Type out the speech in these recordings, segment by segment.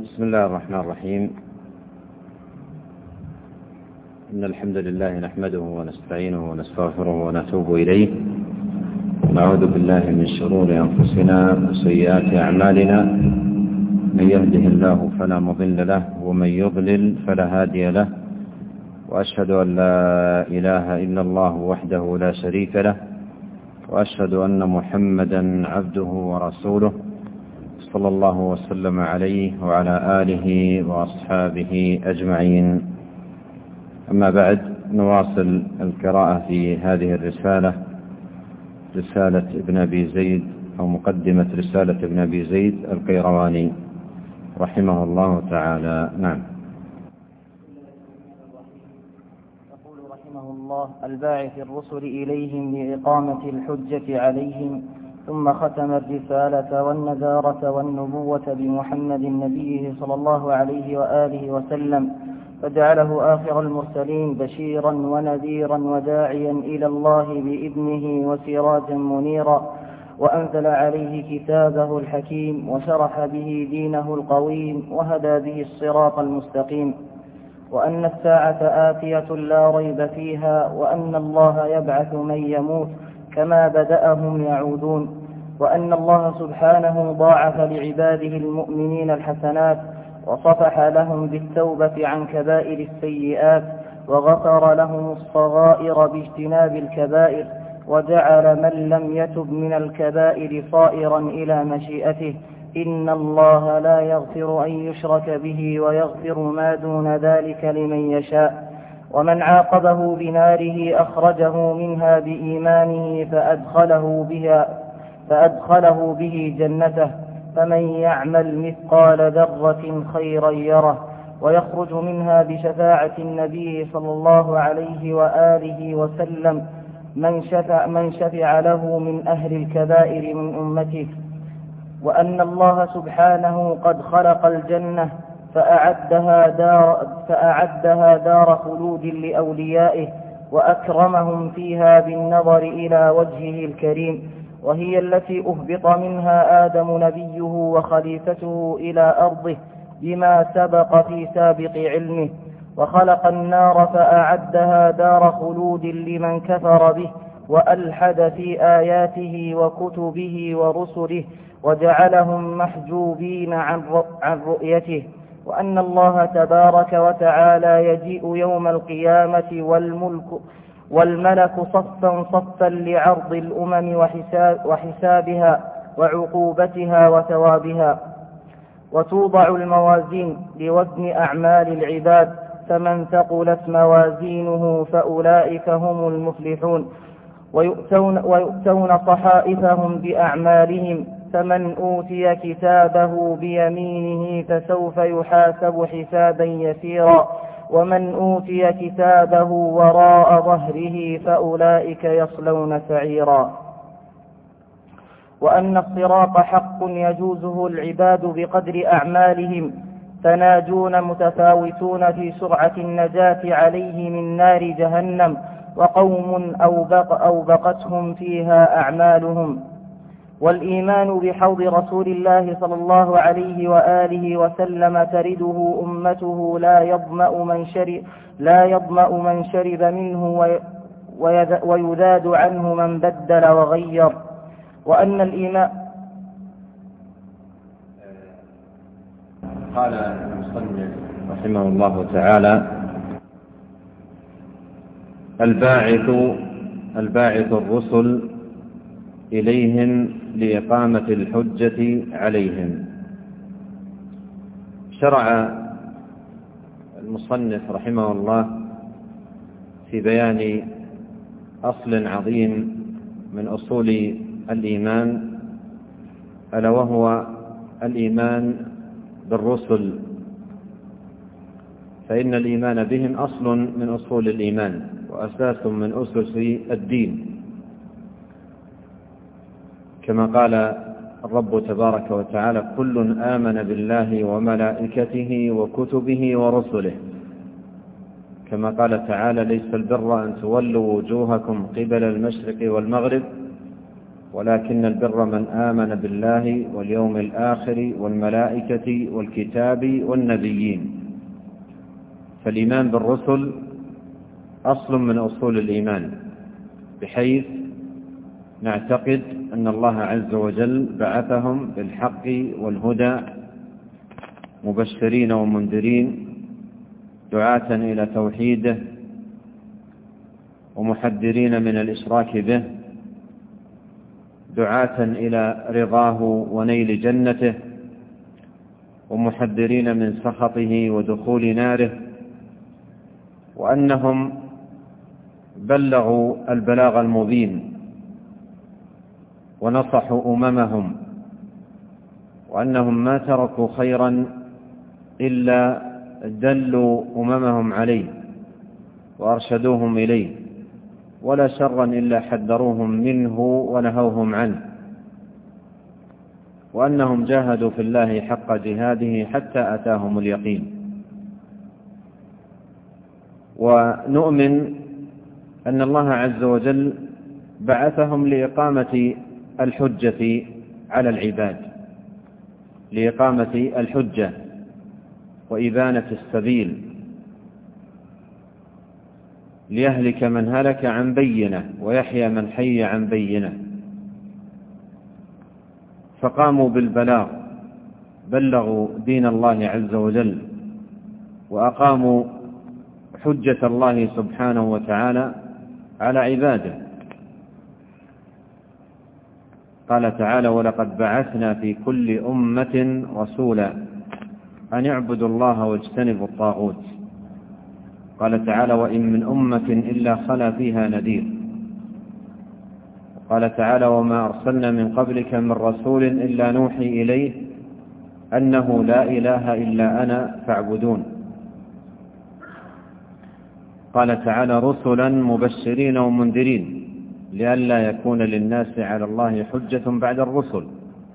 بسم الله الرحمن الرحيم. إن الحمد لله نحمده ونستعينه ونستغفره ونتوب إليه، ونعوذ بالله من شرور أنفسنا وسيئات أعمالنا، من يهده الله فلا مضل له ومن يضلل فلا هادي له، وأشهد أن لا إله إلا الله وحده لا شريك له، وأشهد أن محمدا عبده ورسوله صلى الله وسلم عليه وعلى آله وأصحابه أجمعين. أما بعد، نواصل القراءة في هذه الرسالة، رسالة ابن أبي زيد أو مقدمة رسالة ابن أبي زيد القيرواني رحمه الله تعالى. نعم. يقول رحمه الله: الباعث الرسل إليهم لإقامة الحجة عليهم، ثم ختم الرسالة والنذارة والنبوة بمحمد نبيه صلى الله عليه وآله وسلم، فجعله آخر المرسلين بشيرا ونذيرا وداعيا إلى الله بإذنه وسراجا منيرا، وأنزل عليه كتابه الحكيم وشرح به دينه القويم وهدى به الصراط المستقيم، وأن الساعة آتية لا ريب فيها، وأن الله يبعث من يموت كما بدأهم يعودون، وأن الله سبحانه ضاعف لعباده المؤمنين الحسنات، وصفح لهم بالتوبة عن كبائر السيئات، وغفر لهم الصغائر باجتناب الكبائر، وجعل من لم يتب من الكبائر صائرا إلى مشيئته. إن الله لا يغفر أن يشرك به ويغفر ما دون ذلك لمن يشاء. ومن عاقبه بناره أخرجه منها بإيمانه فأدخله به جنته، فمن يعمل مثقال ذرة خيرا يره، ويخرج منها بشفاعة النبي صلى الله عليه وآله وسلم من شفع له من أهل الكبائر من أمته. وأن الله سبحانه قد خلق الجنة فأعدها دار خلود لأوليائه، وأكرمهم فيها بالنظر إلى وجهه الكريم، وهي التي أهبط منها آدم نبيه وخليفته إلى أرضه بما سبق في سابق علمه. وخلق النار فأعدها دار خلود لمن كفر به وألحد في آياته وكتبه ورسله، وجعلهم محجوبين عن رؤيته. وأن الله تبارك وتعالى يجيء يوم القيامة والملك صفا صفا لعرض الأمم وحسابها وعقوبتها وثوابها، وتوضع الموازين لوزن أعمال العباد، فمن ثقلت موازينه فأولئك هم المفلحون، ويؤتون صحائفهم بأعمالهم، فمن أوتي كتابه بيمينه فسوف يحاسب حسابا يسيرا، ومن أوتي كتابه وراء ظهره فأولئك يصلون سعيرا. وأن الصراط حق يجوزه العباد بقدر أعمالهم، فناجون متفاوتون في سرعة النجاة عليه من نار جهنم، وقوم أوبقتهم فيها أعمالهم. والإيمان بحوض رسول الله صلى الله عليه وآله وسلم ترده أمته لا يظمأ من شرب منه ويذاد عنه من بدل وغير. وأن الإيمان قال المصنف رحمه الله تعالى: الباعث الرسل إليهم لإقامة الحجة عليهم. شرع المصنف رحمه الله في بيان أصل عظيم من أصول الإيمان، ألا وهو الإيمان بالرسل، فإن الإيمان بهم أصل من أصول الإيمان وأساس من أسس الدين، كما قال الرب تبارك وتعالى: كل آمن بالله وملائكته وكتبه ورسله، كما قال تعالى: ليس البر أن تولوا وجوهكم قبل المشرق والمغرب ولكن البر من آمن بالله واليوم الآخر والملائكة والكتاب والنبيين. فالإيمان بالرسل أصل من أصول الإيمان، بحيث نعتقد أن الله عز وجل بعثهم بالحق والهدى مبشرين ومنذرين، دعاة إلى توحيده ومحذرين من الإشراك به، دعاة إلى رضاه ونيل جنته ومحذرين من سخطه ودخول ناره، وأنهم بلغوا البلاغ المبين ونصحوا أممهم، وأنهم ما تركوا خيرا إلا دلوا أممهم عليه وأرشدوهم إليه، ولا شرا إلا حذروهم منه ونهوهم عنه، وأنهم جاهدوا في الله حق جهاده حتى أتاهم اليقين. ونؤمن أن الله عز وجل بعثهم لإقامة الحجة على العباد، لإقامة الحجة وإبانة السبيل، ليهلك من هلك عن بينة ويحيى من حي عن بينة. فقاموا بالبلاغ، بلغوا دين الله عز وجل، وأقاموا حجة الله سبحانه وتعالى على عباده. قال تعالى: ولقد بعثنا في كل أمة رسولا أن اعبدوا الله واجتنبوا الطاغوت. قال تعالى: وإن من أمة إلا خلا فيها نذير. قال تعالى: وما أرسلنا من قبلك من رسول إلا نوحي إليه أنه لا إله إلا أنا فاعبدون. قال تعالى: رسلا مبشرين ومنذرين لئلا يكون للناس على الله حجة بعد الرسل.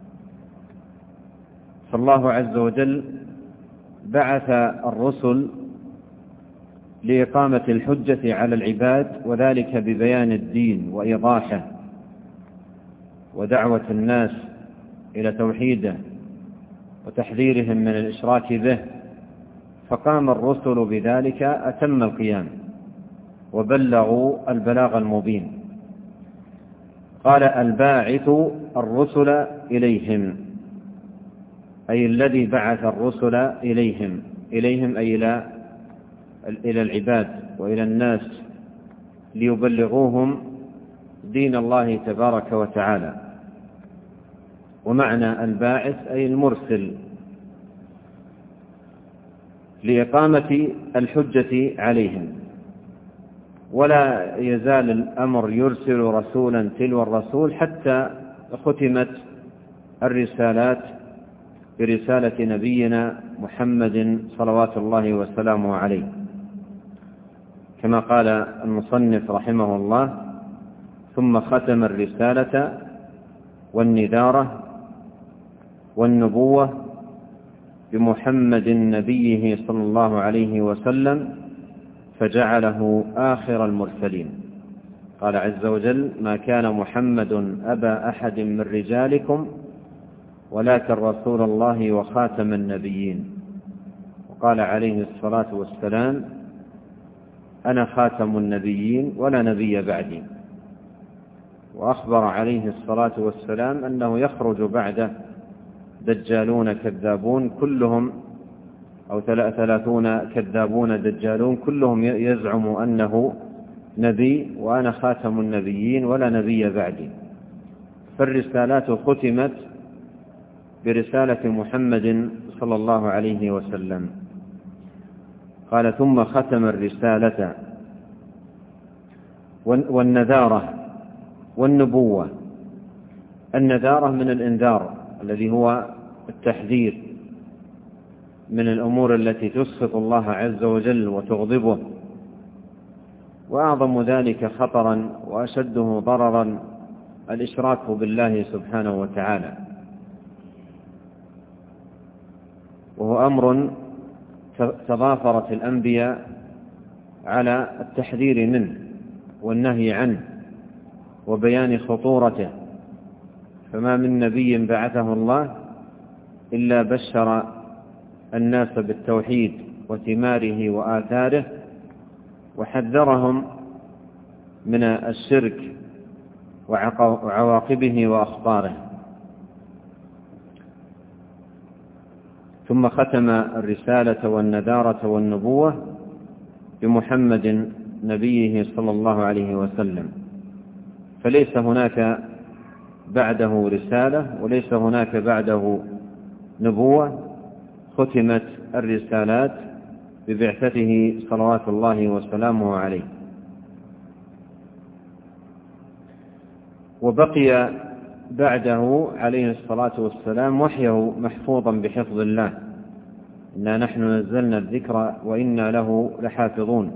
فالله عز وجل بعث الرسل لإقامة الحجة على العباد، وذلك ببيان الدين وإيضاحه ودعوة الناس إلى توحيده وتحذيرهم من الإشراك به. فقام الرسل بذلك أتم القيام وبلغوا البلاغ المبين. قال: الباعث الرسل إليهم، أي الذي بعث الرسل إليهم أي إلى العباد وإلى الناس، ليبلغوهم دين الله تبارك وتعالى. ومعنى الباعث أي المرسل، لإقامة الحجة عليهم. ولا يزال الأمر يرسل رسولا تلو الرسول حتى ختمت الرسالات برسالة نبينا محمد صلوات الله وسلامه عليه، كما قال المصنف رحمه الله: ثم ختم الرسالة والنذارة والنبوة بمحمد نبيه صلى الله عليه وسلم فجعله آخر المرسلين. قال عز وجل: ما كان محمد أبا أحد من رجالكم ولكن رسول الله وخاتم النبيين. وقال عليه الصلاة والسلام: أنا خاتم النبيين ولا نبي بعدي. وأخبر عليه الصلاة والسلام أنه يخرج بعده دجالون كذابون كلهم، أو 30 كذابون دجالون كلهم يزعم أنه نبي، وأنا خاتم النبيين ولا نبي بعدي. فالرسالات ختمت برسالة محمد صلى الله عليه وسلم. قال: ثم ختم الرسالة والنذارة والنبوة. النذارة من الإنذار الذي هو التحذير من الأمور التي تسخط الله عز وجل وتغضبه، وأعظم ذلك خطرا وأشده ضررا الإشراك بالله سبحانه وتعالى، وهو أمر تضافرت الأنبياء على التحذير منه والنهي عنه وبيان خطورته فما من نبي بعثه الله إلا بشر الناس بالتوحيد وثماره وآثاره، وحذرهم من الشرك وعواقبه وأخطاره. ثم ختم الرسالة والنذارة والنبوة بمحمد نبيه صلى الله عليه وسلم، فليس هناك بعده رسالة وليس هناك بعده نبوة. ختمت الرسالات ببعثته صلوات الله وسلامه عليه، وبقي بعده عليه الصلاة والسلام وحيه محفوظا بحفظ الله. إنا نحن نزلنا الذكر وإنا له لحافظون.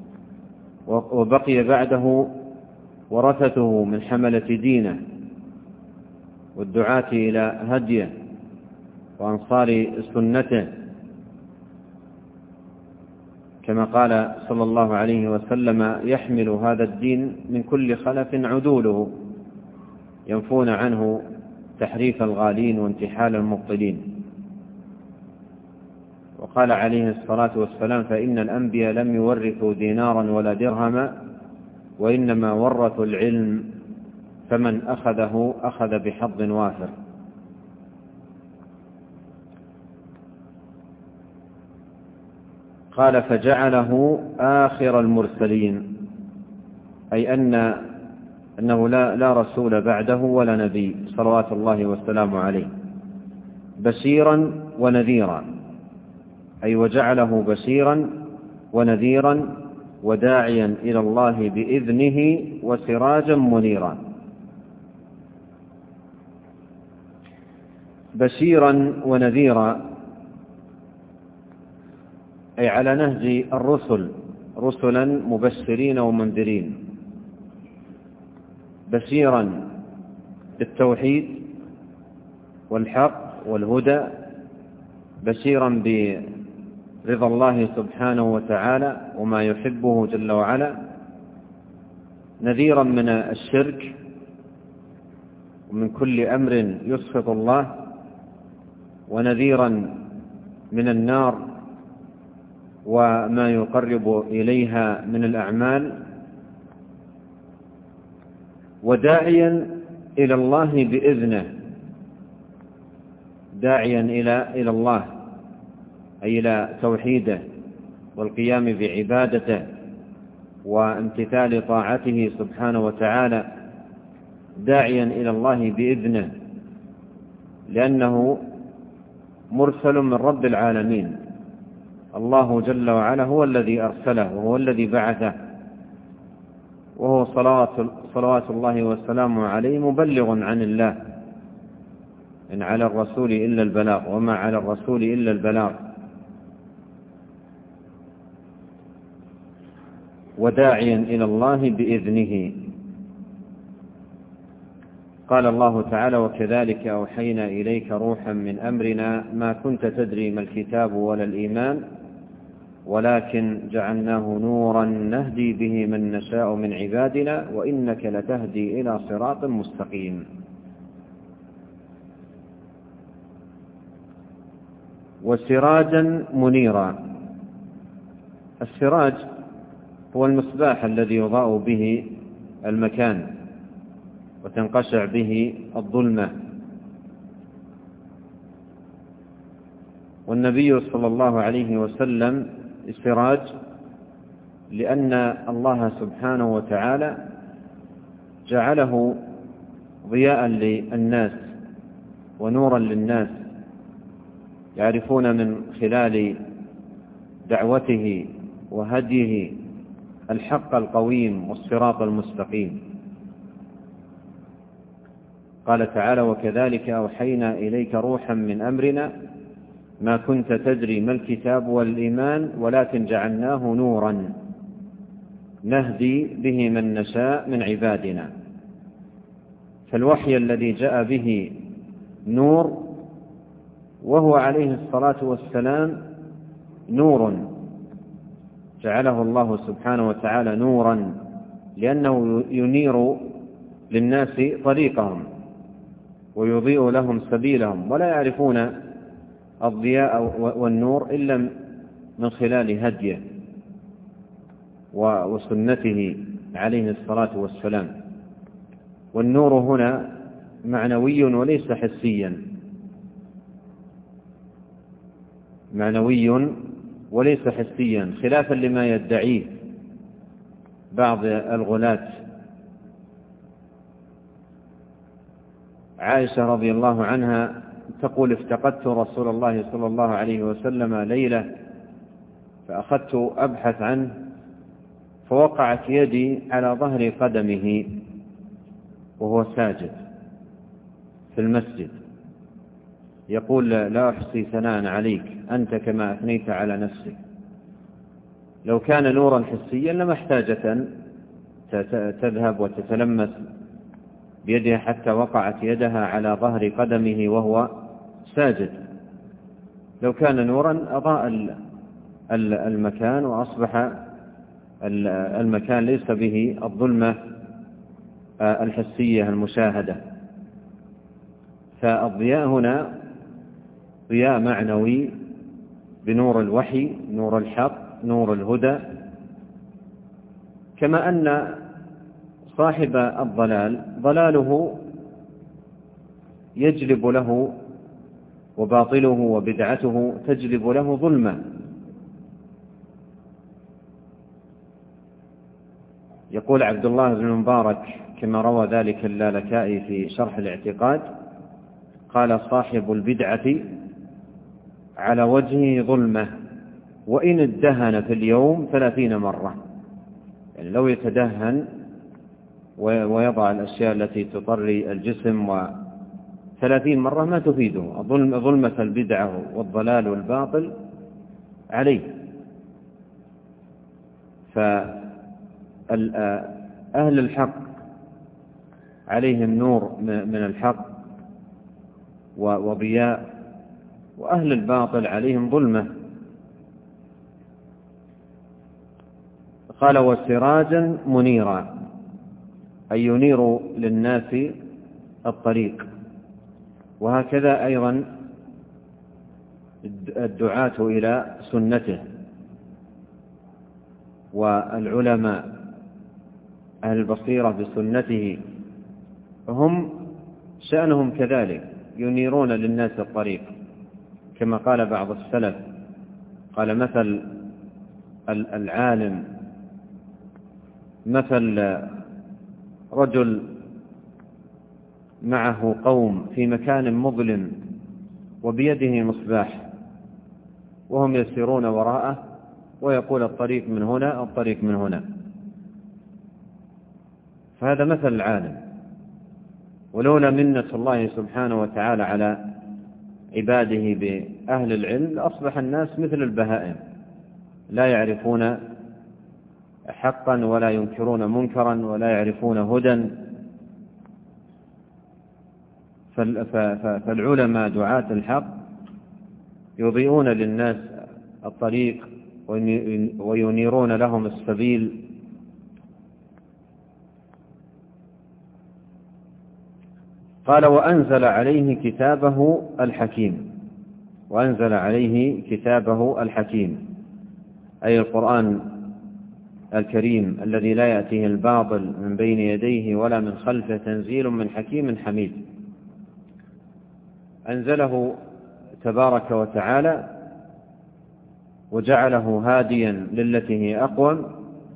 وبقي بعده ورثته من حملة دينه والدعاة إلى هديه وأنصار سنته، كما قال صلى الله عليه وسلم: يحمل هذا الدين من كل خلف عدوله ينفون عنه تحريف الغالين وانتحال المبطلين. وقال عليه الصلاة والسلام: فإن الأنبياء لم يورثوا دينارا ولا درهما وإنما ورثوا العلم، فمن أخذه أخذ بحظ وافر. قال: فجعله آخر المرسلين، أي أنه لا رسول بعده ولا نبي صلوات الله والسلام عليه، بشيرا ونذيرا، أي وجعله بشيرا ونذيرا وداعيا إلى الله بإذنه وسراجا منيرا. بشيرا ونذيرا أي على نهج الرسل، رسلا مبشرين ومنذرين. بشيرا بالتوحيد والحق والهدى، بشيرا برضا الله سبحانه وتعالى وما يحبه جل وعلا، نذيرا من الشرك ومن كل أمر يسخط الله، ونذيرا من النار وما يقرب إليها من الأعمال، وداعيا إلى الله بإذنه، داعيا إلى الله أي إلى توحيده والقيام بعبادته وامتثال طاعته سبحانه وتعالى، داعيا إلى الله بإذنه، لأنه مرسل من رب العالمين. الله جل وعلا هو الذي أرسله وهو الذي بعثه، وهو صلوات الله وسلامه عليه مبلغ عن الله. إن على الرسول إلا البلاغ وما على الرسول إلا البلاغ. وداعيا إلى الله بإذنه. قال الله تعالى: وكذلك أوحينا إليك روحا من أمرنا ما كنت تدري ما الكتاب ولا الإيمان ولكن جعلناه نورا نهدي به من نشاء من عبادنا وإنك لتهدي إلى صراط مستقيم. وسراجا منيرا. السراج هو المصباح الذي يضاء به المكان وتنقشع به الظلمة. والنبي صلى الله عليه وسلم السراج، لأن الله سبحانه وتعالى جعله ضياء للناس ونورا للناس، يعرفون من خلال دعوته وهديه الحق القويم والصراط المستقيم. قال تعالى: وكذلك أوحينا إليك روحا من أمرنا ما كنت تدري ما الكتاب والإيمان ولكن جعلناه نورا نهدي به من نشاء من عبادنا. فالوحي الذي جاء به نور، وهو عليه الصلاة والسلام نور، جعله الله سبحانه وتعالى نورا لأنه ينير للناس طريقهم ويضيء لهم سبيلهم، ولا يعرفون الضياء والنور إلا من خلال هديه وسنته عليه الصلاة والسلام. والنور هنا معنوي وليس حسيا، معنوي وليس حسيا، خلافا لما يدعيه بعض الغلاة. عائشة رضي الله عنها تقول: افتقدت رسول الله صلى الله عليه وسلم ليلة فأخذت أبحث عنه، فوقعت يدي على ظهر قدمه وهو ساجد في المسجد، يقول: لا أحصي ثناء عليك، أنت كما أثنيت على نفسك. لو كان نورا حسيا لما احتاجت تذهب وتتلمس بيدها حتى وقعت يدها على ظهر قدمه وهو ساجد. لو كان نورا أضاء المكان وأصبح المكان ليس به الظلمة الحسية المشاهدة. فالضياء هنا ضياء معنوي بنور الوحي، نور الحق، نور الهدى. كما أن صاحب الضلال ضلاله يجلب له، وباطله وبدعته تجلب له ظلمة. يقول عبد الله بن المبارك كما روى ذلك اللالكائي في شرح الاعتقاد، قال: صاحب البدعة على وجهه ظلمة وإن ادهن في اليوم 30 مرة. يعني لو يتدهن ويضع الأشياء التي تطري الجسم 30 مرة ما تفيده، ظلمة البدعة والضلال والباطل عليه. فأهل الحق عليهم نور من الحق وضياء، وأهل الباطل عليهم ظلمة. قال: وسراجا منيرا، أي ينير للناس الطريق. وهكذا أيضا الدعاة إلى سنته والعلماء أهل البصيرة بسنته هم شأنهم كذلك، ينيرون للناس الطريق. كما قال بعض السلف، قال: مثل العالم مثل رجل معه قوم في مكان مظلم وبيده مصباح، وهم يسيرون وراءه ويقول: الطريق من هنا، الطريق من هنا. فهذا مثل العالم. ولولا منة الله سبحانه وتعالى على عباده بأهل العلم لأصبح الناس مثل البهائم، لا يعرفون حقا ولا ينكرون منكرا ولا يعرفون هدى. فالعلماء دعاة الحق يضيئون للناس الطريق وينيرون لهم السبيل. قال: وأنزل عليه كتابه الحكيم. وأنزل عليه كتابه الحكيم، أي القرآن الكريم الذي لا يأتيه الباطل من بين يديه ولا من خلفه، تنزيل من حكيم حميد. أنزله تبارك وتعالى وجعله هاديا للتي هي أقوم،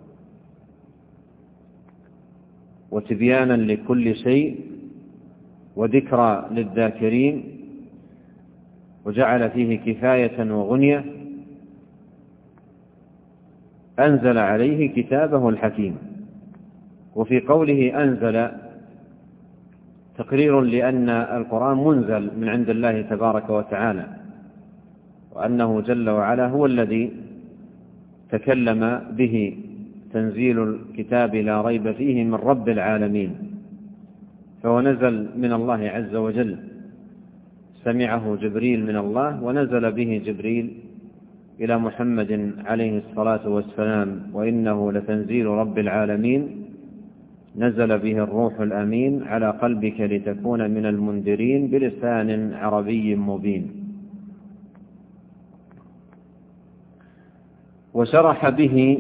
وتبيانا لكل شيء، وذكرى للذاكرين، وجعل فيه كفاية وغنية. أنزل عليه كتابه الحكيم. وفي قوله أنزل تقرير لأن القرآن منزل من عند الله تبارك وتعالى، وأنه جل وعلا هو الذي تكلم به، تنزيل الكتاب لا ريب فيه من رب العالمين. فهو نزل من الله عز وجل، سمعه جبريل من الله ونزل به جبريل إلى محمد عليه الصلاة والسلام، وإنه لتنزيل رب العالمين نزل به الروح الأمين على قلبك لتكون من المنذرين بلسان عربي مبين. وشرح به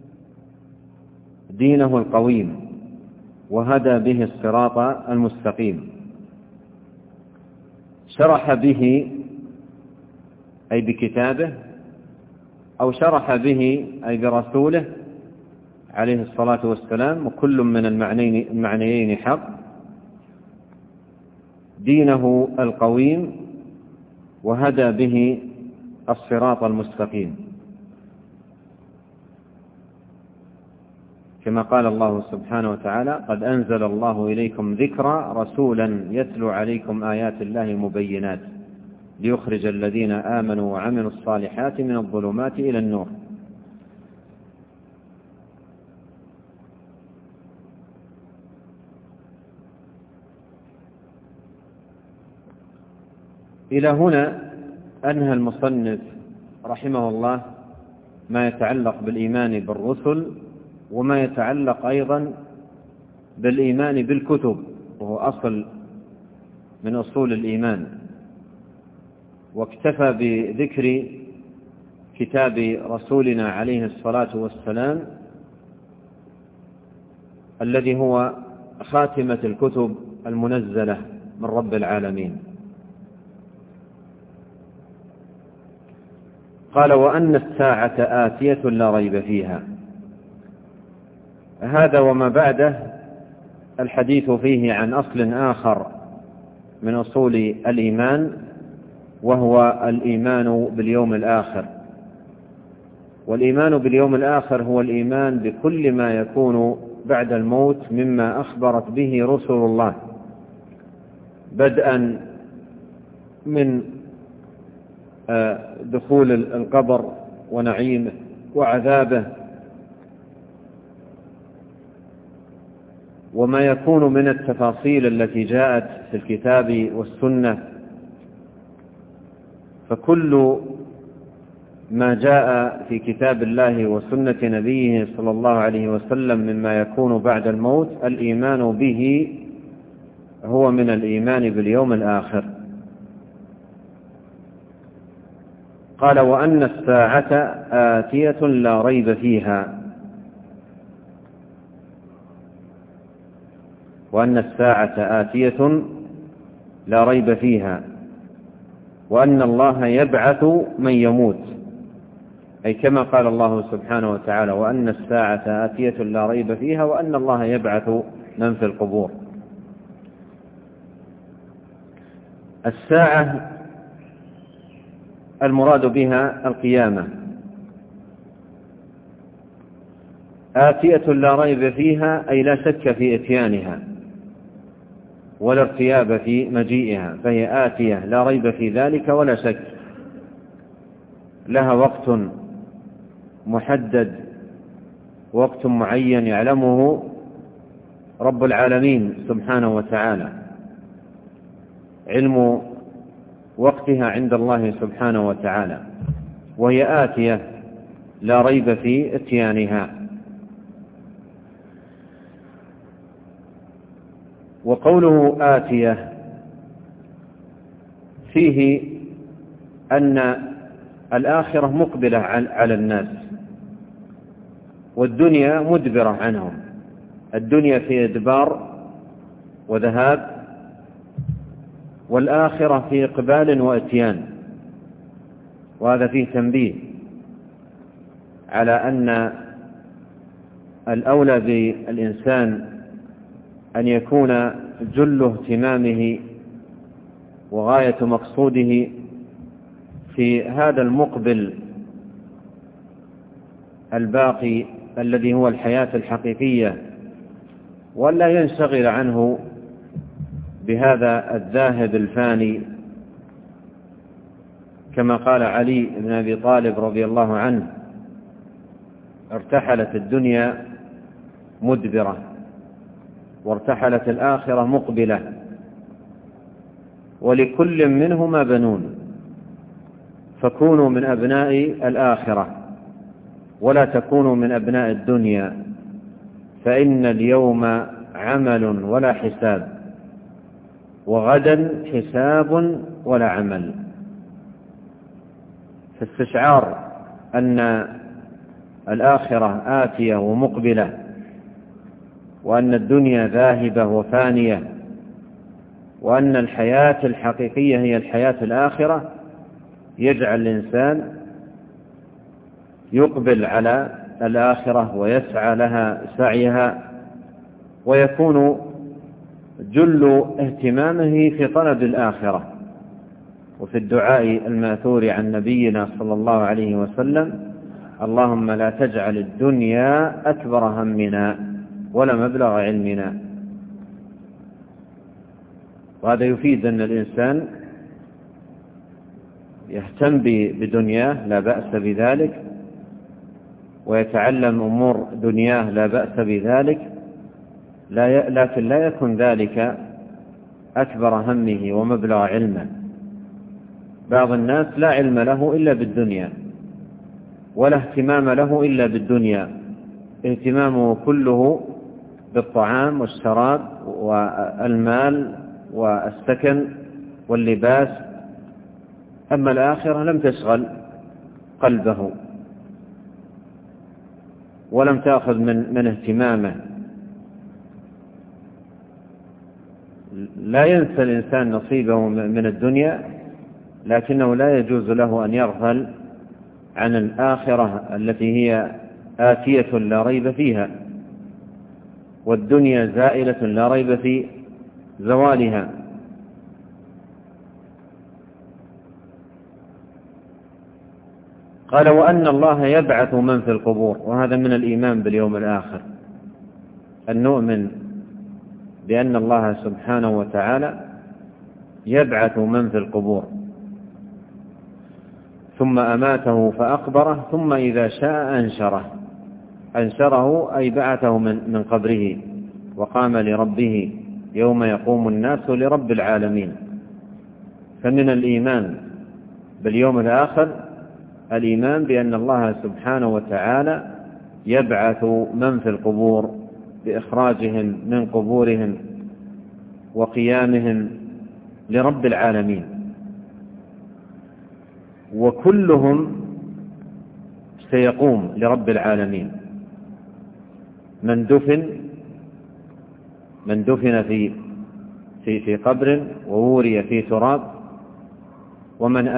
دينه القويم وهدى به الصراط المستقيم. شرح به أي بكتابه، أو شرح به أي برسوله عليه الصلاة والسلام، وكل من المعنيين حق، دينه القويم وهدى به الصراط المستقيم، كما قال الله سبحانه وتعالى: قد أنزل الله إليكم ذكرا رسولا يتلو عليكم آيات الله مبينات ليخرج الذين آمنوا وعملوا الصالحات من الظلمات إلى النور. إلى هنا أنهى المصنف رحمه الله ما يتعلق بالإيمان بالرسل، وما يتعلق أيضا بالإيمان بالكتب، وهو أصل من أصول الإيمان. واكتفى بذكر كتاب رسولنا عليه الصلاة والسلام الذي هو خاتمة الكتب المنزلة من رب العالمين. قال: وأن الساعة آتية لا ريب فيها. هذا وما بعده الحديث فيه عن أصل آخر من أصول الإيمان، وهو الإيمان باليوم الآخر. والإيمان باليوم الآخر هو الإيمان بكل ما يكون بعد الموت مما أخبرت به رسل الله، بدءا من دخول القبر ونعيمه وعذابه، وما يكون من التفاصيل التي جاءت في الكتاب والسنة. فكل ما جاء في كتاب الله وسنة نبيه صلى الله عليه وسلم مما يكون بعد الموت الإيمان به هو من الإيمان باليوم الآخر. قال: وأن الساعة آتية لا ريب فيها. وأن الساعة آتية لا ريب فيها، وأن الله يبعث من يموت، أي كما قال الله سبحانه وتعالى: وأن الساعة آتية لا ريب فيها، وأن الله يبعث من في القبور. الساعة المراد بها القيامة. آتية لا ريب فيها أي لا شك في إتيانها ولا ارتياب في مجيئها، فهي آتية لا ريب في ذلك ولا شك، لها وقت محدد، وقت معين يعلمه رب العالمين سبحانه وتعالى، علم وقتها عند الله سبحانه وتعالى، وهي آتية لا ريب في إتيانها. وقوله آتية فيه أن الآخرة مقبلة على الناس، والدنيا مدبرة عنهم. الدنيا في إدبار وذهاب، والآخرة في إقبال وإتيان. وهذا فيه تنبيه على أن الأولى بالإنسان أن يكون جل اهتمامه وغاية مقصوده في هذا المقبل الباقي الذي هو الحياة الحقيقية، ولا ينشغل عنه بهذا الذاهب الفاني، كما قال علي بن أبي طالب رضي الله عنه: ارتحلت الدنيا مدبرة، وارتحلت الآخرة مقبلة، ولكل منهما بنون، فكونوا من أبناء الآخرة ولا تكونوا من أبناء الدنيا، فإن اليوم عمل ولا حساب، وغدا حساب ولا عمل. فاستشعار أن الآخرة آتية ومقبلة، وأن الدنيا ذاهبة وفانية، وأن الحياة الحقيقية هي الحياة الآخرة، يجعل الإنسان يقبل على الآخرة ويسعى لها سعيها، ويكون جل اهتمامه في طلب الآخرة. وفي الدعاء الماثور عن نبينا صلى الله عليه وسلم: اللهم لا تجعل الدنيا أكبر همنا ولا مبلغ علمنا. وهذا يفيد أن الإنسان يهتم بدنياه، لا بأس بذلك، ويتعلم أمور دنياه، لا بأس بذلك، لكن لا يكن ذلك أكبر همه ومبلغ علمه. بعض الناس لا علم له إلا بالدنيا، ولا اهتمام له إلا بالدنيا، اهتمامه كله بالطعام والشراب والمال والسكن واللباس، أما الآخرة لم تشغل قلبه ولم تأخذ من اهتمامه. لا ينسى الإنسان نصيبه من الدنيا، لكنه لا يجوز له أن يغفل عن الآخرة التي هي آتية لا ريب فيها، والدنيا زائلة لا ريب في زوالها. قال: وأن الله يبعث من في القبور. وهذا من الإيمان باليوم الآخر، أن نؤمن بأن الله سبحانه وتعالى يبعث من في القبور، ثم أماته فأقبره، ثم إذا شاء أنشره أي بعثه من قبره، وقام لربه يوم يقوم الناس لرب العالمين. فمن الإيمان باليوم الآخر الإيمان بأن الله سبحانه وتعالى يبعث من في القبور بإخراجهم من قبورهم وقيامهم لرب العالمين، وكلهم سيقوم لرب العالمين. من دفن في قبر ووري في تراب، ومن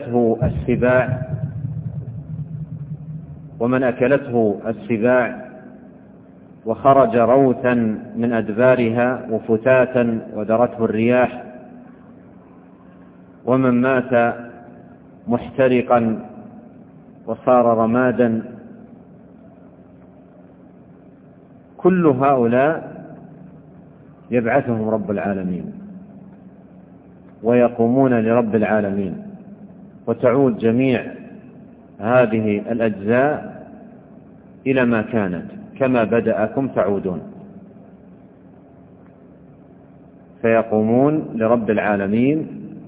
أكلته السباع وخرج روثا من أدبارها وفتاتا ودرته الرياح، ومن مات محترقا وصار رمادا، كل هؤلاء يبعثهم رب العالمين ويقومون لرب العالمين، وتعود جميع هذه الأجزاء إلى ما كانت، كما بدأكم تعودون. فيقومون لرب العالمين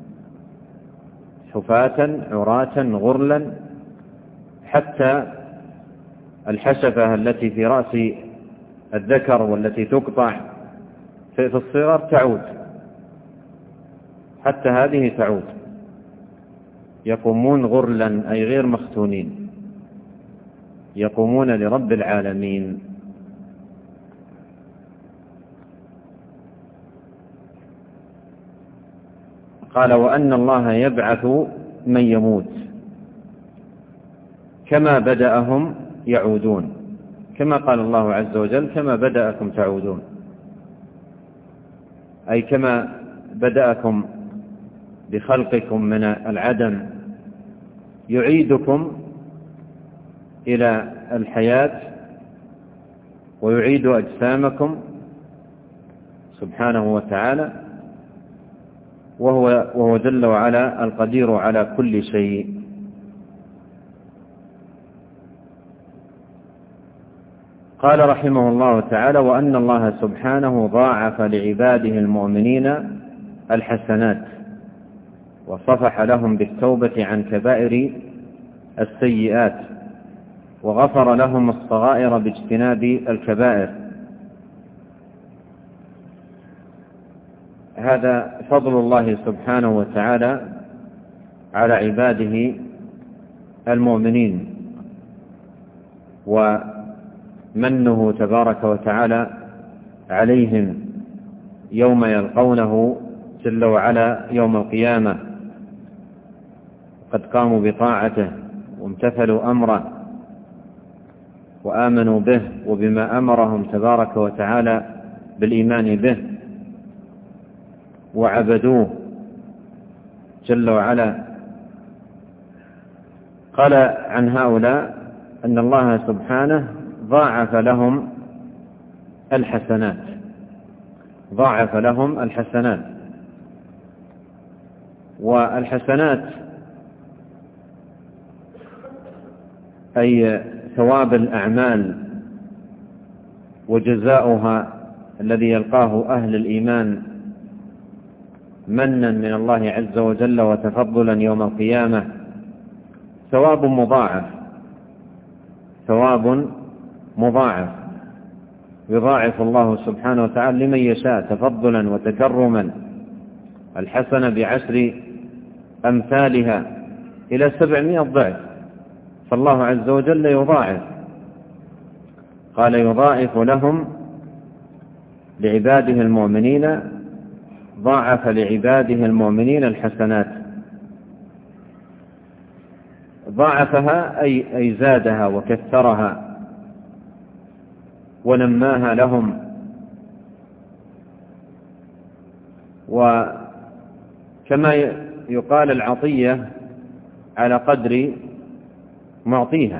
حفاة عراة غرلا، حتى الحشفة التي في رأس الذكر والتي تقطع في الصغر تعود، حتى هذه تعود. يقومون غرلا أي غير مختونين، يقومون لرب العالمين. قال: وأن الله يبعث من يموت كما بدأهم يعودون، كما قال الله عز وجل: كما بدأكم تعودون، أي كما بدأكم بخلقكم من العدم يعيدكم إلى الحياة ويعيد أجسامكم سبحانه وتعالى، وهو جل وعلا القدير على كل شيء. قال رحمه الله تعالى: وأن الله سبحانه ضاعف لعباده المؤمنين الحسنات، وصفح لهم بالتوبة عن كبائر السيئات، وغفر لهم الصغائر باجتناب الكبائر. هذا فضل الله سبحانه وتعالى على عباده المؤمنين، ومنه تبارك وتعالى عليهم يوم يلقونه جل وعلا يوم القيامة، قد قاموا بطاعته وامتثلوا أمره وآمنوا به وبما أمرهم تبارك وتعالى بالإيمان به وعبدوه جل وعلا. قال عن هؤلاء أن الله سبحانه ضاعف لهم الحسنات، ضاعف لهم الحسنات. والحسنات أي ثواب الأعمال وجزاؤها الذي يلقاه أهل الإيمان منا من الله عز وجل وتفضلا يوم القيامة، ثواب مضاعف، ثواب مضاعف يضاعف الله سبحانه وتعالى لمن يشاء تفضلا وتكرما، الحسنة ب10 أمثالها إلى 700 ضعف، فالله عز وجل يضاعف. قال يضاعف لهم لعباده المؤمنين، ضاعف لعباده المؤمنين الحسنات، ضاعفها أي زادها وكثرها ونماها لهم. وكما يقال العطية على قدر معطيها،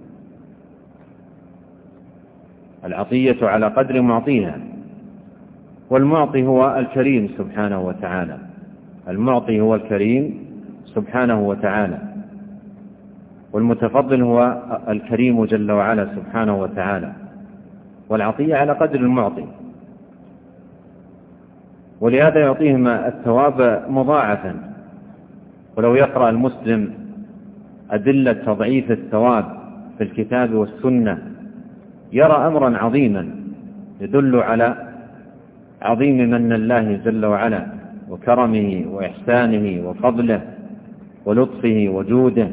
العطية على قدر معطيها، والمعطي هو الكريم سبحانه وتعالى، المعطي هو الكريم سبحانه وتعالى، والمتفضل هو الكريم جل وعلا سبحانه وتعالى، والعطية على قدر المعطي، ولهذا يعطيهم الثواب مضاعفا. ولو يقرأ المسلم أدلة تضعيف الثواب في الكتاب والسنة يرى أمرا عظيما يدل على عظيم من الله جل وعلا وكرمه وإحسانه وفضله ولطفه وجوده.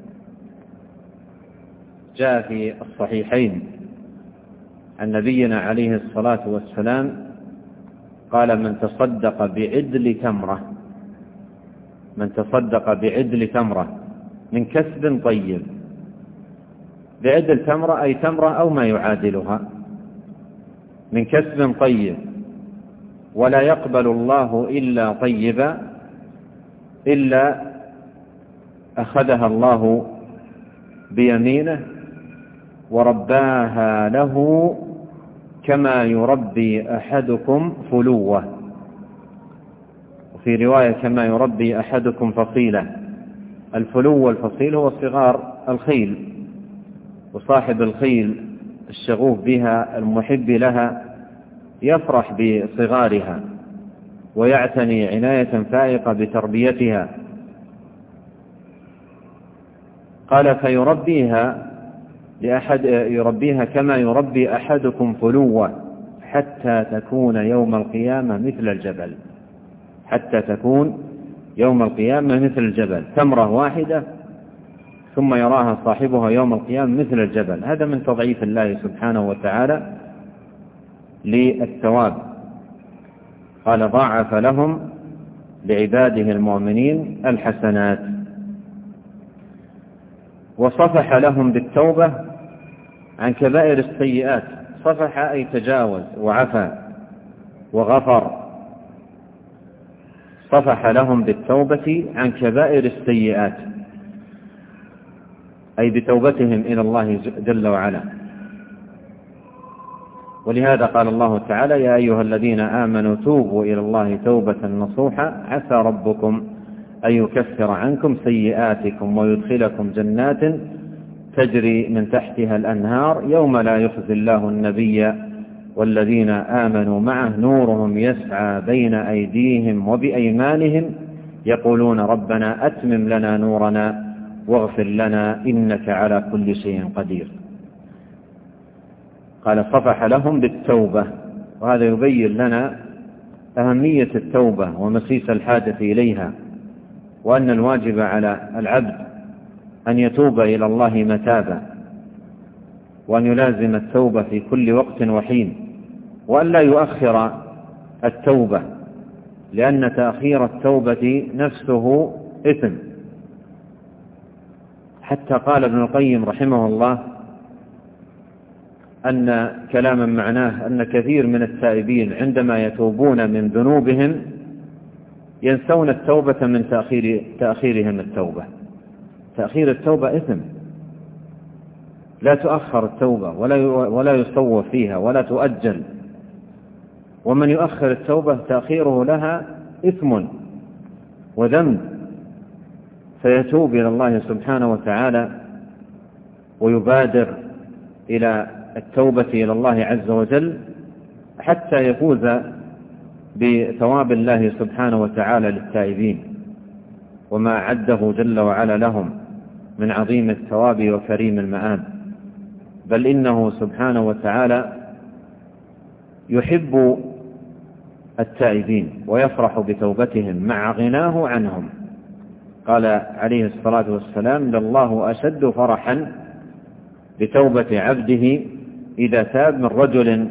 جاء في الصحيحين عن نبينا عليه الصلاة والسلام قال من تصدق بعدل تمرة، من تصدق بعدل تمرة من كسب طيب، بعدل تمرة أي تمرة أو ما يعادلها، من كسب طيب، ولا يقبل الله إلا طيبا إلا أخذها الله بيمينه ورباها له كما يربي أحدكم فلوة، وفي رواية كما يربي أحدكم فصيلة. الفلو والفصيل هو صغار الخيل، وصاحب الخيل الشغوف بها المحب لها يفرح بصغارها ويعتني عناية فائقة بتربيتها. قال يربيها كما يربي أحدكم فلوة حتى تكون يوم القيامة مثل الجبل، حتى تكون يوم القيامة مثل الجبل، تمرة واحدة ثم يراها صاحبها يوم القيامة مثل الجبل. هذا من تضعيف الله سبحانه وتعالى للثواب. قال ضاعف لهم لعباده المؤمنين الحسنات، وصفح لهم بالتوبة عن كبائر السيئات. صفح أي تجاوز وعفى وغفر، صفح لهم بالتوبة عن كبائر السيئات أي بتوبتهم إلى الله جل وعلا. ولهذا قال الله تعالى يا أيها الذين آمنوا توبوا إلى الله توبة نصوحا عسى ربكم أن يكفر عنكم سيئاتكم ويدخلكم جنات تجري من تحتها الأنهار يوم لا يخزي الله النبي والذين آمنوا معه نورهم يسعى بين أيديهم وبأيمانهم يقولون ربنا أتمم لنا نورنا واغفر لنا إنك على كل شيء قدير. قال صفح لهم بالتوبة، وهذا يبين لنا أهمية التوبة ومسيس الحاجة إليها، وأن الواجب على العبد أن يتوب إلى الله متابا، وأن يلازم التوبة في كل وقت وحين، وأن لا يؤخر التوبة، لأن تأخير التوبة نفسه إثم. حتى قال ابن القيم رحمه الله أن كلاما معناه أن كثير من التائبين عندما يتوبون من ذنوبهم ينسون التوبة من تأخيرهم التوبة. تأخير التوبة إثم، لا تؤخر التوبة ولا يصوف فيها ولا تؤجل، ومن يؤخر التوبة تأخيره لها إثم وذنب، فيتوب إلى الله سبحانه وتعالى ويبادر إلى التوبة إلى الله عز وجل حتى يفوز بثواب الله سبحانه وتعالى للتائبين، وما أعده جل وعلا لهم من عظيم الثواب وكريم المآب. بل إنه سبحانه وتعالى يحب التائبين ويفرح بتوبتهم مع غناه عنهم. قال عليه الصلاة والسلام: لله أشد فرحا بتوبة عبده إذا تاب من رجل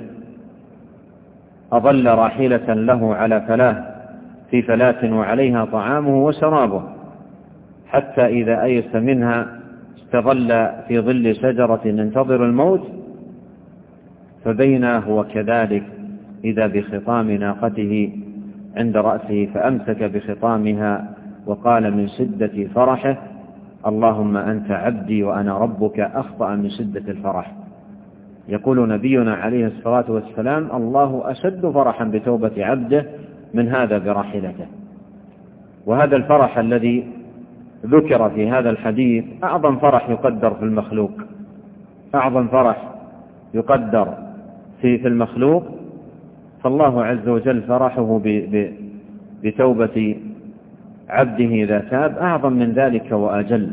أظل راحلة له على فلاة في فلاة وعليها طعامه وشرابه، حتى إذا أيس منها استظل في ظل شجرة ينتظر الموت، فبينا هو كذلك إذا بخطام ناقته عند رأسه فأمسك بخطامها وقال من شدة فرحه: اللهم أنت عبدي وأنا ربك، أخطأ من شدة الفرح. يقول نبينا عليه الصلاة والسلام: الله أشد فرحا بتوبة عبده من هذا براحلته. وهذا الفرح الذي ذكر في هذا الحديث أعظم فرح يقدر في المخلوق، أعظم فرح يقدر في المخلوق، فالله عز وجل فرحه بتوبة عبده إذا تاب أعظم من ذلك وأجل،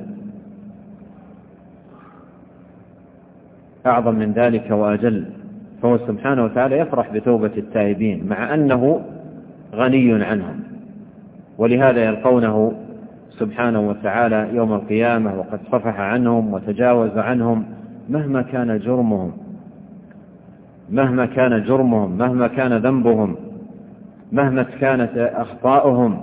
أعظم من ذلك وأجل. فهو سبحانه وتعالى يفرح بتوبة التائبين مع أنه غني عنهم، ولهذا يلقونه سبحانه وتعالى يوم القيامة وقد صفح عنهم وتجاوز عنهم مهما كان جرمهم، مهما كان جرمهم، مهما كان ذنبهم، مهما كانت أخطاؤهم.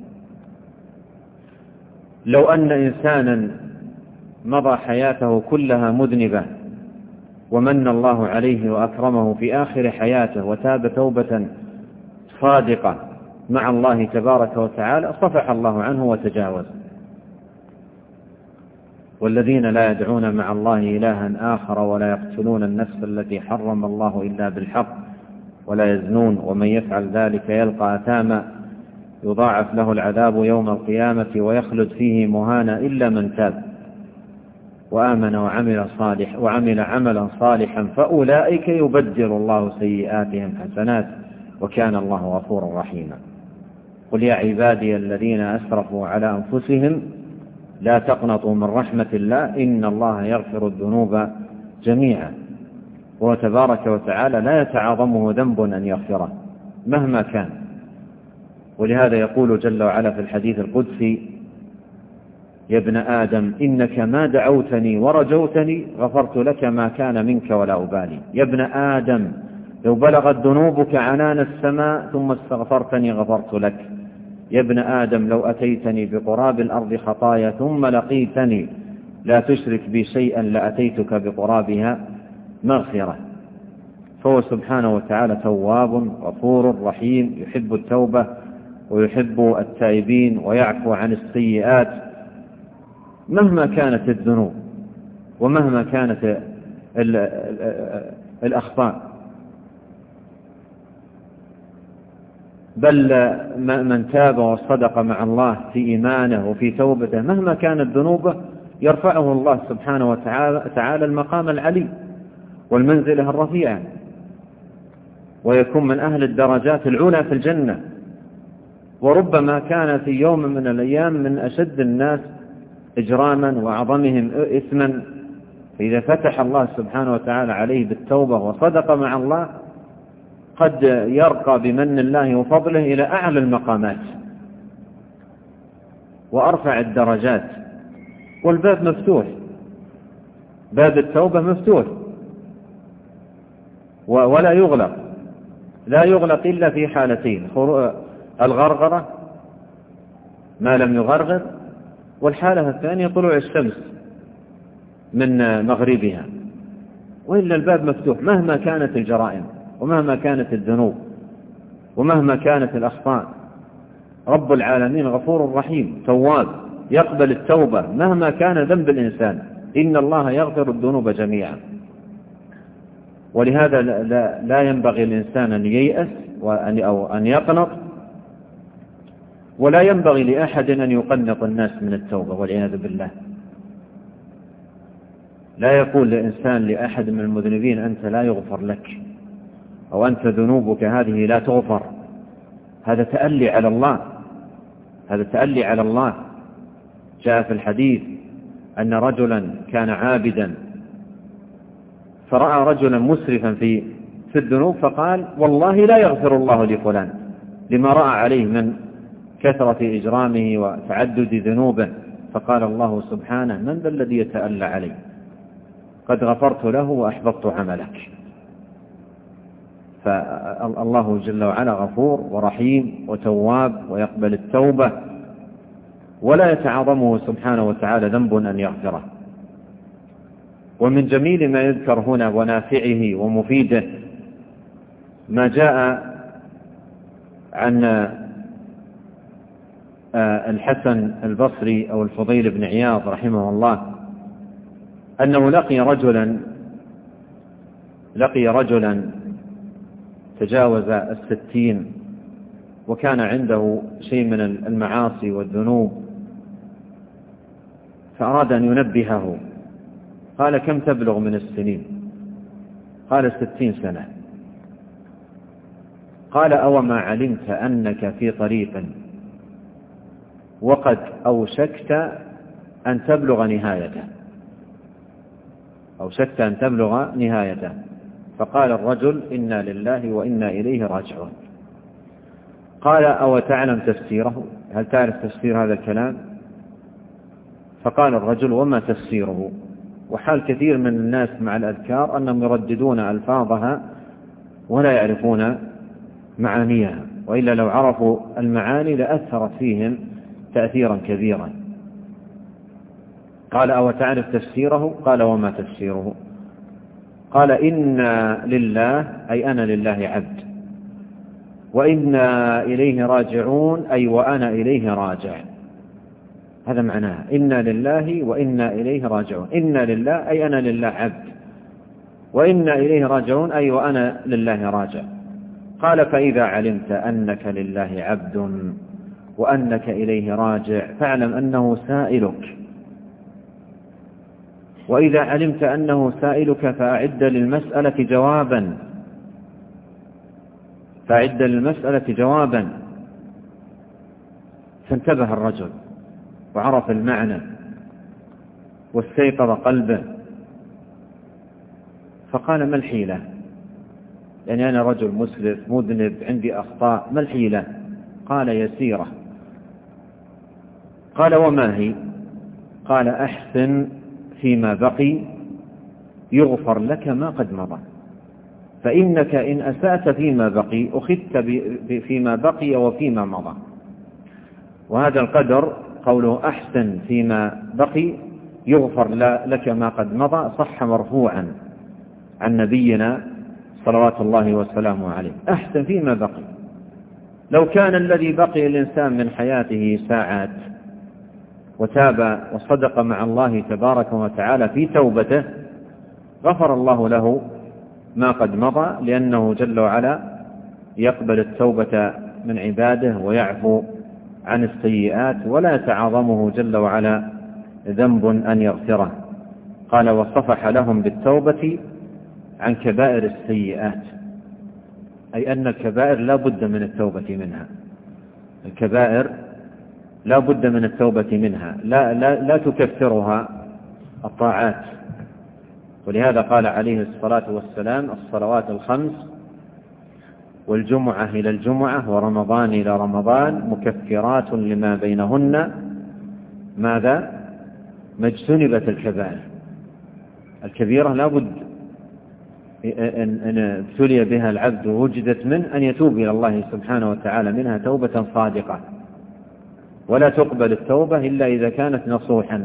لو أن إنسانا مضى حياته كلها مذنبة ومن الله عليه وأكرمه في آخر حياته وتاب توبة صادقة مع الله تبارك وتعالى، صفح الله عنه وتجاوز. والذين لا يدعون مع الله إلها آخر ولا يقتلون النفس التي حرم الله إلا بالحق ولا يزنون ومن يفعل ذلك يلقى أثاما يضاعف له العذاب يوم القيامة ويخلد فيه مهانا إلا من تاب وآمن وعمل عملا صالحا فأولئك يبدل الله سيئاتهم حسنات وكان الله غفورا رحيما. قل يا عبادي الذين أسرفوا على أنفسهم لا تقنطوا من رحمة الله إن الله يغفر الذنوب جميعا. وهو تبارك وتعالى لا يتعاظمه ذنب أن يغفره مهما كان. ولهذا يقول جل وعلا في الحديث القدسي: يا ابن آدم إنك ما دعوتني ورجوتني غفرت لك ما كان منك ولا أبالي. يا ابن آدم لو بلغت ذنوبك عنان السماء ثم استغفرتني غفرت لك. يا ابن آدم لو أتيتني بقراب الأرض خطايا ثم لقيتني لا تشرك بي شيئا لأتيتك بقرابها مغفرة. فهو سبحانه وتعالى تواب غفور رحيم، يحب التوبة ويحب التائبين ويعفو عن السيئات مهما كانت الذنوب ومهما كانت الأخطاء. بل من تاب وصدق مع الله في إيمانه وفي توبته مهما كانت ذنوبه يرفعه الله سبحانه وتعالى المقام العلي والمنزلة الرفيعة، ويكون من أهل الدرجات العلى في الجنة. وربما كان في يوم من الأيام من أشد الناس إجراما وأعظمهم إثما، فإذا فتح الله سبحانه وتعالى عليه بالتوبة وصدق مع الله قد يرقى بمن الله وفضله إلى أعلى المقامات وأرفع الدرجات، والباب مفتوح، باب التوبة مفتوح ولا يغلق، لا يغلق إلا في حالتين: الغرغرة ما لم يغرغر، والحالة الثانية طلوع الشمس من مغربها، وإلا الباب مفتوح مهما كانت الجرائم ومهما كانت الذنوب ومهما كانت الأخطاء. رب العالمين غفور رحيم تواب يقبل التوبة مهما كان ذنب الإنسان، إن الله يغفر الذنوب جميعا. ولهذا لا ينبغي الإنسان أن ييأس أو أن يقنط، ولا ينبغي لأحد أن يقنط الناس من التوبة والعياذ بالله. لا يقول الإنسان لأحد من المذنبين أنت لا يغفر لك، أو أنت ذنوبك هذه لا تغفر. هذا تألي على الله، هذا تألي على الله. جاء في الحديث أن رجلا كان عابدا فرأى رجلا مسرفا في الذنوب فقال والله لا يغفر الله لفلان، لما رأى عليه من كثرة إجرامه وتعدد ذنوبه. فقال الله سبحانه من ذا الذي يتألى عليه؟ قد غفرت له وأحبطت عملك. فالله جل وعلا غفور ورحيم وتواب ويقبل التوبة، ولا يتعاظمه سبحانه وتعالى ذنب أن يغفره. ومن جميل ما يذكر هنا ونافعه ومفيده ما جاء عن الحسن البصري أو الفضيل بن عياض رحمه الله أنه لقي رجلا تجاوز 60 وكان عنده شيء من المعاصي والذنوب، فأراد أن ينبهه. قال كم تبلغ من السنين؟ قال 60 سنة. قال أوما علمت أنك في طريق وقد أوشكت أن تبلغ نهايته، أوشكت أن تبلغ نهايته. فقال الرجل إنا لله وإنا إليه راجعون. قال أو تعلم تفسيره؟ هل تعرف تفسير هذا الكلام؟ فقال الرجل وما تفسيره؟ وحال كثير من الناس مع الأذكار أنهم يرددون ألفاظها ولا يعرفون معانيها، وإلا لو عرفوا المعاني لأثرت فيهم تأثيرا كبيرا. قال أو تعرف تفسيره؟ قال وما تفسيره؟ قال إنا لله أي أنا لله عبد، وإنا إليه راجعون أي وأنا إليه راجع. هذا معناه إنا لله وإنا إليه راجعون. إنا لله أي أنا لله عبد، وإنا إليه راجعون أي وأنا لله راجع. قال فإذا علمت أنك لله عبد وأنك إليه راجع فاعلم أنه سائلك، وإذا علمت أنه سائلك فأعد للمسألة جوابا. فانتبه الرجل وعرف المعنى واستيقظ قلبه، فقال ما الحيلة؟ يعني أنا رجل مسرف مذنب عندي أخطاء، ما الحيلة؟ قال يسيرة. قال وما هي؟ قال أحسن فيما بقي يغفر لك ما قد مضى، فإنك إن أسأت فيما بقي أخذت فيما بقي وفيما مضى. وهذا القدر قوله أحسن فيما بقي يغفر لك ما قد مضى صح مرفوعا عن نبينا صلوات الله وسلامه عليه. أحسن فيما بقي، لو كان الذي بقي الإنسان من حياته ساعات وتاب وصدق مع الله تبارك وتعالى في توبته غفر الله له ما قد مضى، لأنه جل وعلا يقبل التوبة من عباده ويعفو عن السيئات، ولا يتعاظمه جل وعلا ذنب أن يغفره. قال وصفح لهم بالتوبة عن كبائر السيئات، أي أن الكبائر لا بد من التوبة منها. الكبائر لا بد من التوبة منها، لا تكفرها الطاعات. ولهذا قال عليه الصلاة والسلام الصلوات الخمس والجمعة إلى الجمعة ورمضان إلى رمضان مكفرات لما بينهن ماذا؟ ما اجتنبت الكبائر. الكبيرة لا بد إن ابتلي بها العبد ووجدت منه أن يتوب إلى الله سبحانه وتعالى منها توبة صادقة، ولا تقبل التوبة إلا إذا كانت نصوحا،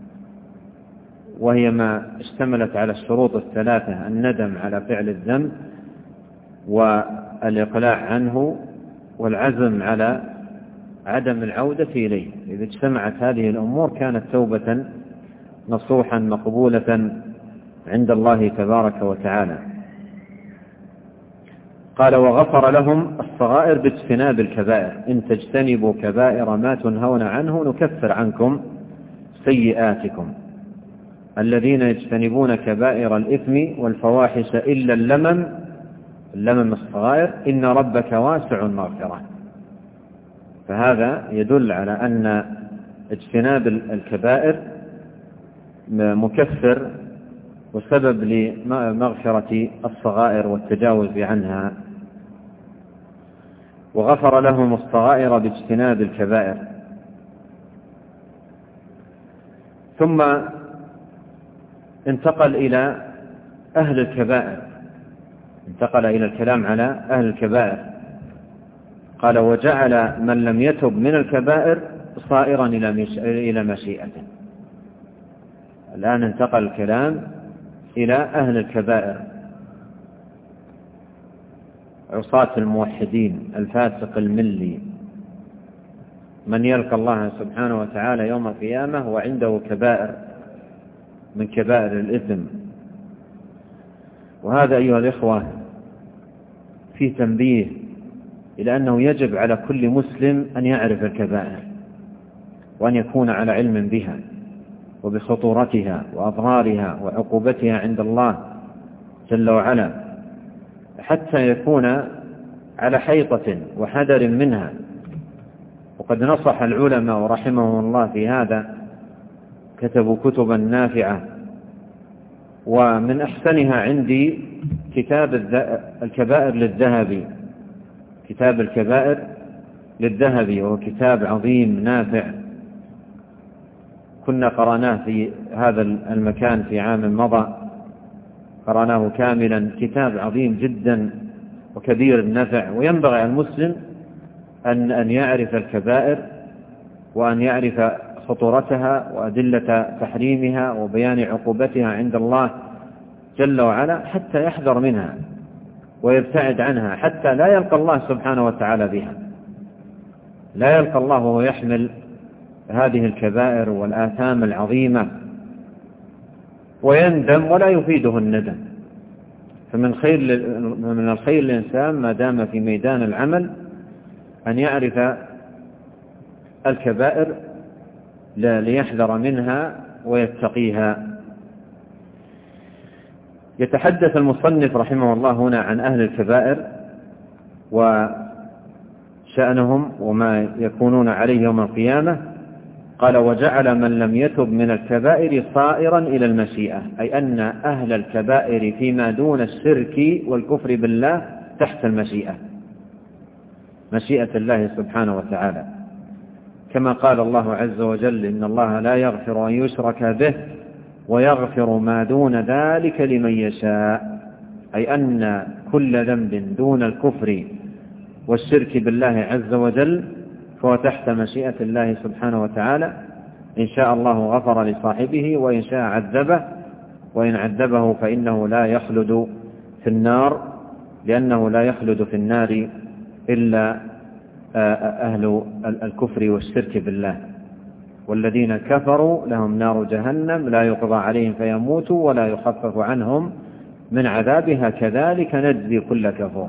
وهي ما اشتملت على الشروط الثلاثة: الندم على فعل الذنب، والإقلاع عنه، والعزم على عدم العودة إليه. إذا اجتمعت هذه الأمور كانت توبة نصوحا مقبولة عند الله تبارك وتعالى. قال: وغفر لهم الصغائر باجتناب الكبائر، إن تجتنبوا كبائر ما تنهون عنه نكفر عنكم سيئاتكم. الذين يجتنبون كبائر الإثم والفواحش إلا اللمم الصغائر إن ربك واسع المغفرة. فهذا يدل على أن اجتناب الكبائر مكفر وسبب لمغفرة الصغائر والتجاوز عنها. وغفر لهم الصغائر باجتناب الكبائر. ثم انتقل إلى أهل الكبائر، انتقل إلى الكلام على أهل الكبائر. قال: وجعل من لم يتب من الكبائر صائرا إلى مشيئته. الآن انتقل الكلام إلى أهل الكبائر، عصاة الموحدين، الفاسق الملي، من يلقى الله سبحانه وتعالى يوم القيامة وعنده كبائر من كبائر الإثم. وهذا أيها الإخوة فيه تنبيه إلى أنه يجب على كل مسلم أن يعرف الكبائر، وأن يكون على علم بها وبخطورتها وأضرارها وعقوبتها عند الله جل وعلا، حتى يكون على حيطة وحذر منها. وقد نصح العلماء رحمهم الله في هذا، كتبوا كتبا نافعة، ومن أحسنها عندي كتاب الكبائر للذهبي، كتاب الكبائر للذهبي، وهو كتاب عظيم نافع، كنا قرأناه في هذا المكان في عام مضى، قرأناه كاملا. كتاب عظيم جدا وكبير النفع، وينبغي على المسلم أن يعرف الكبائر، وأن يعرف خطورتها وأدلة تحريمها وبيان عقوبتها عند الله جل وعلا، حتى يحذر منها ويبتعد عنها، حتى لا يلقى الله سبحانه وتعالى بها، لا يلقى الله وهو يحمل هذه الكبائر والآثام العظيمة ويندم ولا يفيده الندم. فمن الخير للإنسان ما دام في ميدان العمل أن يعرف الكبائر ليحذر منها ويتقيها. يتحدث المصنف رحمه الله هنا عن أهل الكبائر وشأنهم وما يكونون عليه يوم القيامة. قال: وجعل من لم يتب من الكبائر صائرا إلى المشيئة، أي أن أهل الكبائر فيما دون الشرك والكفر بالله تحت المشيئة، مشيئة الله سبحانه وتعالى، كما قال الله عز وجل: إن الله لا يغفر أن يشرك به ويغفر ما دون ذلك لمن يشاء، أي أن كل ذنب دون الكفر والشرك بالله عز وجل فهو تحت مشيئة الله سبحانه وتعالى. إن شاء الله غفر لصاحبه، وإن شاء عذبه، وإن عذبه فإنه لا يخلد في النار، لأنه لا يخلد في النار إلا أهل الكفر والشرك بالله. والذين كفروا لهم نار جهنم لا يقضى عليهم فيموتوا ولا يخفف عنهم من عذابها كذلك نجزي كل كفور.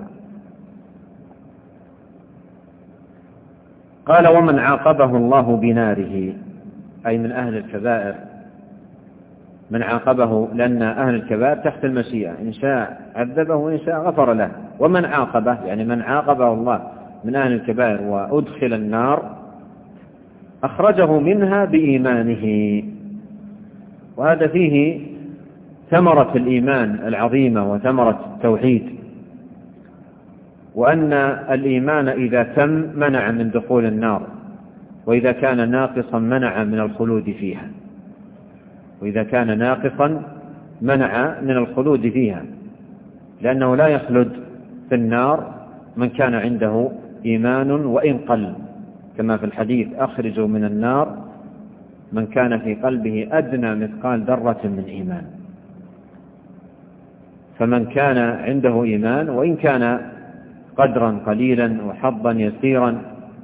قال: ومن عاقبه الله بناره، أي من أهل الكبائر، من عاقبه، لأن أهل الكبائر تحت المشيئة، إن شاء عذبه وإن شاء غفر له. ومن عاقبه يعني من عاقبه الله من أهل الكبائر وأدخل النار أخرجه منها بإيمانه. وهذا فيه ثمرة الإيمان العظيمة وثمرة التوحيد، وأن الإيمان إذا تم منع من دخول النار، وإذا كان ناقصا منع من الخلود فيها، وإذا كان ناقصا منع من الخلود فيها، لأنه لا يخلد في النار من كان عنده إيمان وإن قل، كما في الحديث: أخرجوا من النار من كان في قلبه أدنى مثقال ذرة من إيمان. فمن كان عنده إيمان وإن كان قدرا قليلا وحظا يسيرا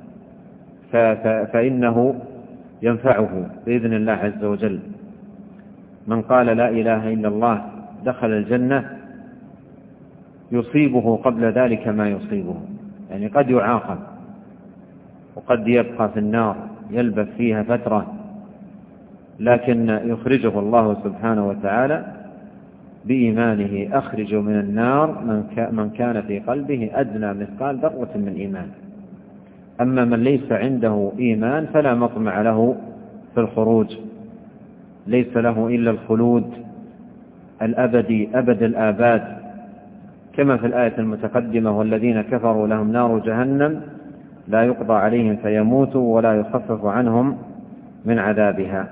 فإنه ينفعه بإذن الله عز وجل. من قال لا إله إلا الله دخل الجنة يصيبه قبل ذلك ما يصيبه، يعني قد يعاقب وقد يبقى في النار يلبث فيها فترة، لكن يخرجه الله سبحانه وتعالى بإيمانه. أخرجوا من النار من كان في قلبه أدنى مثقال ذرة من إيمان. أما من ليس عنده إيمان فلا مطمع له في الخروج، ليس له إلا الخلود الأبدي أبد الآباد، كما في الآية المتقدمة: والذين كفروا لهم نار جهنم لا يقضى عليهم فيموتوا ولا يخفف عنهم من عذابها.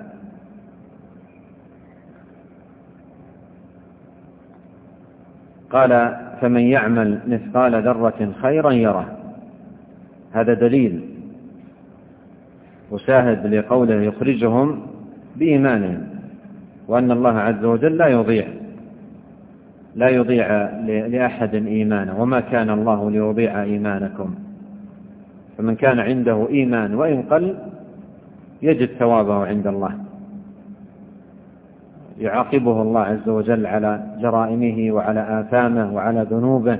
قال: فمن يعمل مثقال ذرة خيرا يره. هذا دليل وشاهد لقوله يخرجهم بإيمانهم، وأن الله عز وجل لا يضيع لأحد إيمانه، وما كان الله ليضيع إيمانكم. فمن كان عنده إيمان وإن قل يجد ثوابه عند الله، يعاقبه الله عز وجل على جرائمه وعلى آثامه وعلى ذنوبه،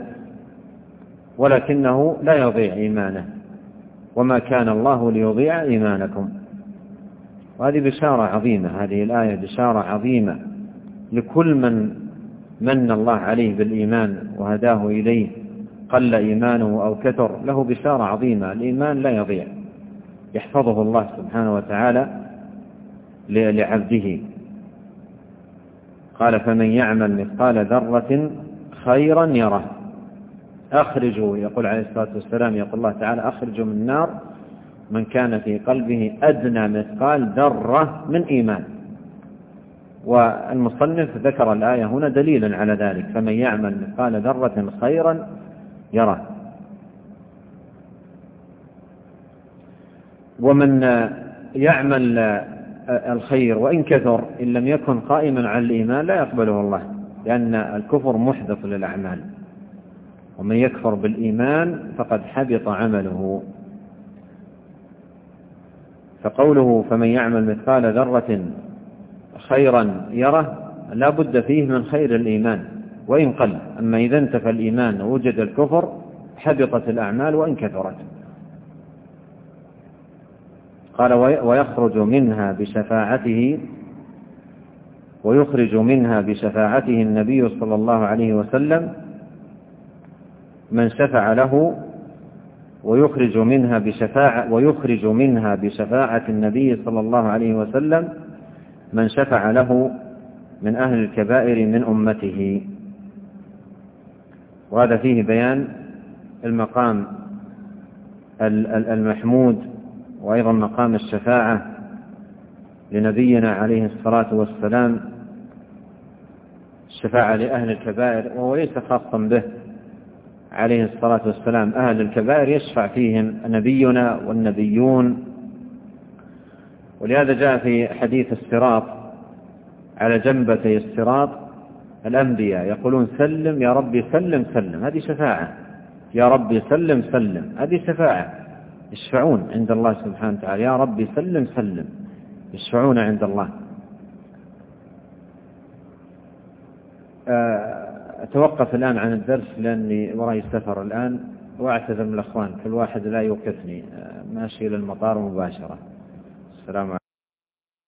ولكنه لا يضيع إيمانه، وما كان الله ليضيع إيمانكم. وهذه بشارة عظيمة، هذه الآية بشارة عظيمة لكل من الله عليه بالإيمان وهداه إليه، قل إيمانه أو كثر، له بشارة عظيمة. الإيمان لا يضيع، يحفظه الله سبحانه وتعالى لعبده. قال: فمن يعمل مثقال ذرة خيرا يره. أخرجوا، يقول عليه الصلاة والسلام، يقول الله تعالى: أخرجوا من النار من كان في قلبه أدنى مثقال ذرة من إيمان. والمصنف ذكر الآية هنا دليلا على ذلك: فمن يعمل مثقال ذرة خيرا يره. ومن يعمل الخير وإن كثر إن لم يكن قائما على الإيمان لا يقبله الله، لأن الكفر محدث للأعمال، ومن يكفر بالإيمان فقد حبط عمله. فقوله فمن يعمل مثقال ذرة خيرا يره لا بد فيه من خير الإيمان وإن قل. أما إذا انتفى الإيمان ووجد الكفر حبطت الأعمال وإن كثرت. قال: ويخرج منها بشفاعته، ويخرج منها بشفاعته النبي صلى الله عليه وسلم من شفع له، ويخرج منها بشفاعة النبي صلى الله عليه وسلم من شفع له من أهل الكبائر من أمته. وهذا فيه بيان المقام المحمود، وأيضا مقام الشفاعة لنبينا عليه الصلاة والسلام، الشفاعة لأهل الكبائر، وهو ليس خاصا به عليه الصلاة والسلام. أهل الكبائر يشفع فيهم نبينا والنبيون. ولهذا جاء في حديث الصراط على جنبتي الصراط الأنبياء يقولون: سلم يا ربي سلم سلم، هذه شفاعة. يا ربي سلم سلم، هذه شفاعة، يشفعون عند الله سبحانه وتعالى. يا ربي سلم سلم، يشفعون عند الله. أتوقف الآن عن الدرس لأني وراي سفر الآن، وأعتذر من الأخوان، كل واحد لا يوقفني، ماشي إلى المطار مباشرة. السلام عليكم.